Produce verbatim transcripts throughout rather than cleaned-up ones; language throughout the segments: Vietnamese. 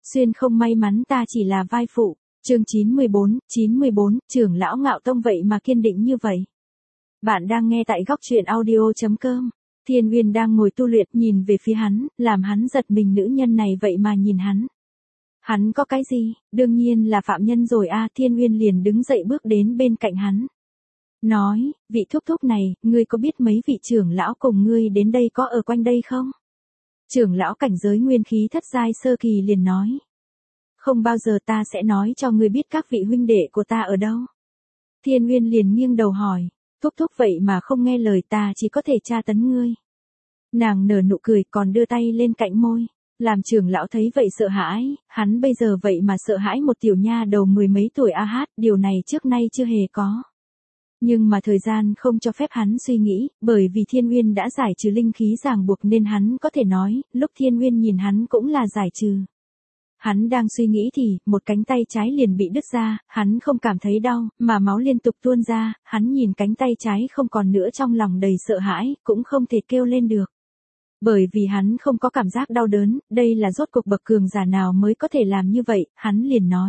xuyên không may mắn ta chỉ là vai phụ. Chương chín mươi bốn, chín mươi bốn, trưởng lão Ngạo Tông vậy mà kiên định như vậy. Bạn đang nghe tại góc truyện audio chấm com. Thiên Uyên đang ngồi tu luyện, nhìn về phía hắn, làm hắn giật mình, nữ nhân này vậy mà nhìn hắn. Hắn có cái gì? Đương nhiên là phạm nhân rồi a. Thiên Uyên liền đứng dậy bước đến bên cạnh hắn. Nói, vị thúc thúc này, ngươi có biết mấy vị trưởng lão cùng ngươi đến đây có ở quanh đây không? Trưởng lão cảnh giới nguyên khí thất giai sơ kỳ liền nói. Không bao giờ, ta sẽ nói cho ngươi biết các vị huynh đệ của ta ở đâu. Thiên Uyên liền nghiêng đầu hỏi, thúc thúc vậy mà không nghe lời, ta chỉ có thể tra tấn ngươi. Nàng nở nụ cười còn đưa tay lên cạnh môi. Làm trưởng lão thấy vậy sợ hãi, hắn bây giờ vậy mà sợ hãi một tiểu nha đầu mười mấy tuổi a hát, điều này trước nay chưa hề có. Nhưng mà thời gian không cho phép hắn suy nghĩ, bởi vì Thiên Uyên đã giải trừ linh khí ràng buộc nên hắn có thể nói, lúc Thiên Uyên nhìn hắn cũng là giải trừ. Hắn đang suy nghĩ thì, một cánh tay trái liền bị đứt ra, hắn không cảm thấy đau, mà máu liên tục tuôn ra, hắn nhìn cánh tay trái không còn nữa, trong lòng đầy sợ hãi, cũng không thể kêu lên được. Bởi vì hắn không có cảm giác đau đớn, đây là rốt cuộc bậc cường giả nào mới có thể làm như vậy, hắn liền nói.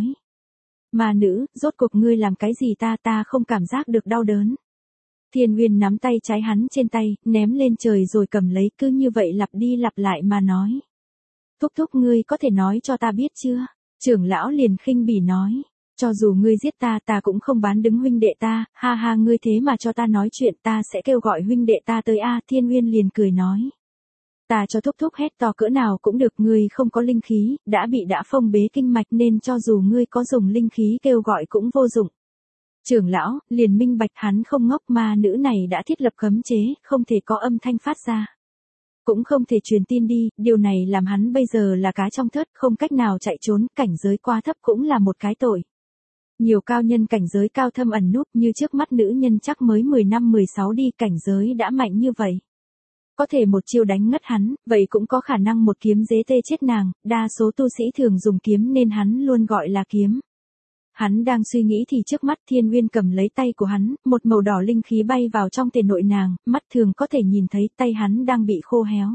Ma nữ, rốt cuộc ngươi làm cái gì ta, ta không cảm giác được đau đớn. Thiên Uyên nắm tay trái hắn trên tay, ném lên trời rồi cầm lấy, cứ như vậy lặp đi lặp lại mà nói. Thúc thúc, ngươi có thể nói cho ta biết chưa? Trưởng lão liền khinh bỉ nói. Cho dù ngươi giết ta, ta cũng không bán đứng huynh đệ ta, ha ha, ngươi thế mà cho ta nói chuyện, ta sẽ kêu gọi huynh đệ ta tới a. Thiên Uyên liền cười nói. Ta cho thúc thúc hét to cỡ nào cũng được, ngươi không có linh khí, đã bị đã phong bế kinh mạch nên cho dù ngươi có dùng linh khí kêu gọi cũng vô dụng. Trưởng lão liền minh bạch hắn không ngốc, ma nữ này đã thiết lập cấm chế, không thể có âm thanh phát ra. Cũng không thể truyền tin đi, điều này làm hắn bây giờ là cá trong thớt, không cách nào chạy trốn, cảnh giới quá thấp cũng là một cái tội. Nhiều cao nhân cảnh giới cao thâm ẩn núp như trước mắt nữ nhân chắc mới mười năm mười sáu đi, cảnh giới đã mạnh như vậy. Có thể một chiêu đánh ngất hắn, vậy cũng có khả năng một kiếm dế tê chết nàng, đa số tu sĩ thường dùng kiếm nên hắn luôn gọi là kiếm. Hắn đang suy nghĩ thì trước mắt Thiên Uyên cầm lấy tay của hắn, một màu đỏ linh khí bay vào trong thể nội nàng, mắt thường có thể nhìn thấy tay hắn đang bị khô héo.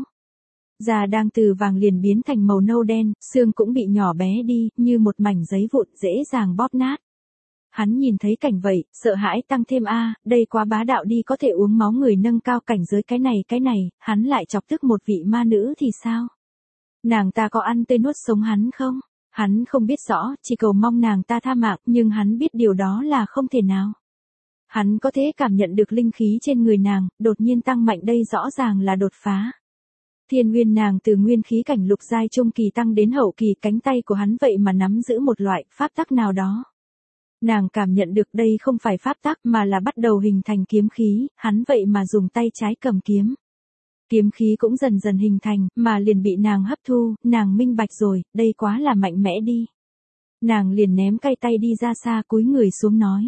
Da đang từ vàng liền biến thành màu nâu đen, xương cũng bị nhỏ bé đi, như một mảnh giấy vụn dễ dàng bóp nát. Hắn nhìn thấy cảnh vậy, sợ hãi tăng thêm a, đây quá bá đạo đi, có thể uống máu người nâng cao cảnh giới, cái này cái này, hắn lại chọc tức một vị ma nữ thì sao? Nàng ta có ăn tươi nuốt sống hắn không? Hắn không biết rõ, chỉ cầu mong nàng ta tha mạng, nhưng hắn biết điều đó là không thể nào. Hắn có thể cảm nhận được linh khí trên người nàng, đột nhiên tăng mạnh, đây rõ ràng là đột phá. Thiên Uyên nàng từ nguyên khí cảnh lục giai trung kỳ tăng đến hậu kỳ, cánh tay của hắn vậy mà nắm giữ một loại pháp tắc nào đó. Nàng cảm nhận được đây không phải pháp tắc mà là bắt đầu hình thành kiếm khí, hắn vậy mà dùng tay trái cầm kiếm. Kiếm khí cũng dần dần hình thành, mà liền bị nàng hấp thu, nàng minh bạch rồi, đây quá là mạnh mẽ đi. Nàng liền ném cây tay đi ra xa, cúi người xuống nói.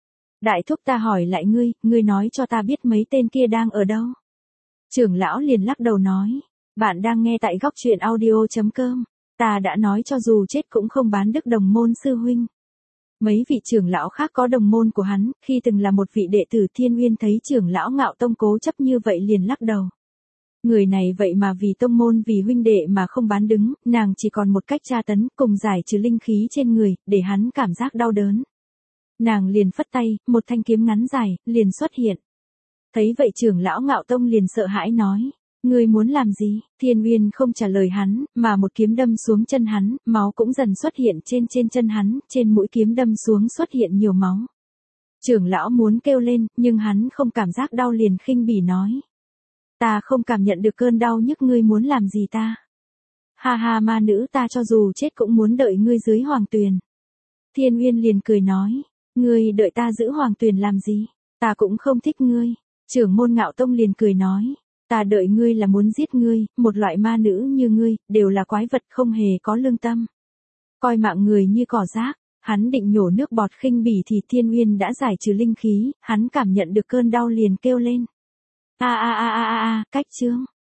Đại thúc, ta hỏi lại ngươi, ngươi nói cho ta biết mấy tên kia đang ở đâu? Trưởng lão liền lắc đầu nói. Bạn đang nghe tại góc truyện audio chấm com. Ta đã nói cho dù chết cũng không bán đức đồng môn sư huynh. Mấy vị trưởng lão khác có đồng môn của hắn, khi từng là một vị đệ tử Thiên Uyên thấy trưởng lão Ngạo Tông cố chấp như vậy liền lắc đầu. Người này vậy mà vì tông môn vì huynh đệ mà không bán đứng, nàng chỉ còn một cách tra tấn, cùng giải trừ linh khí trên người, để hắn cảm giác đau đớn. Nàng liền phất tay, một thanh kiếm ngắn dài, liền xuất hiện. Thấy vậy trưởng lão Ngạo Tông liền sợ hãi nói. Ngươi muốn làm gì? Thiên Uyên không trả lời hắn, mà một kiếm đâm xuống chân hắn, máu cũng dần xuất hiện trên trên chân hắn, trên mũi kiếm đâm xuống xuất hiện nhiều máu. Trưởng lão muốn kêu lên, nhưng hắn không cảm giác đau liền khinh bỉ nói. Ta không cảm nhận được cơn đau nhức, ngươi muốn làm gì ta? Ha ha, ma nữ, ta cho dù chết cũng muốn đợi ngươi dưới hoàng tuyền. Thiên Uyên liền cười nói, ngươi đợi ta giữ hoàng tuyền làm gì? Ta cũng không thích ngươi. Trưởng môn Ngạo Tông liền cười nói. Ta đợi ngươi là muốn giết ngươi, một loại ma nữ như ngươi, đều là quái vật không hề có lương tâm. Coi mạng người như cỏ rác, hắn định nhổ nước bọt khinh bỉ thì Thiên Uyên đã giải trừ linh khí, hắn cảm nhận được cơn đau liền kêu lên. A a a a a a, cách chương.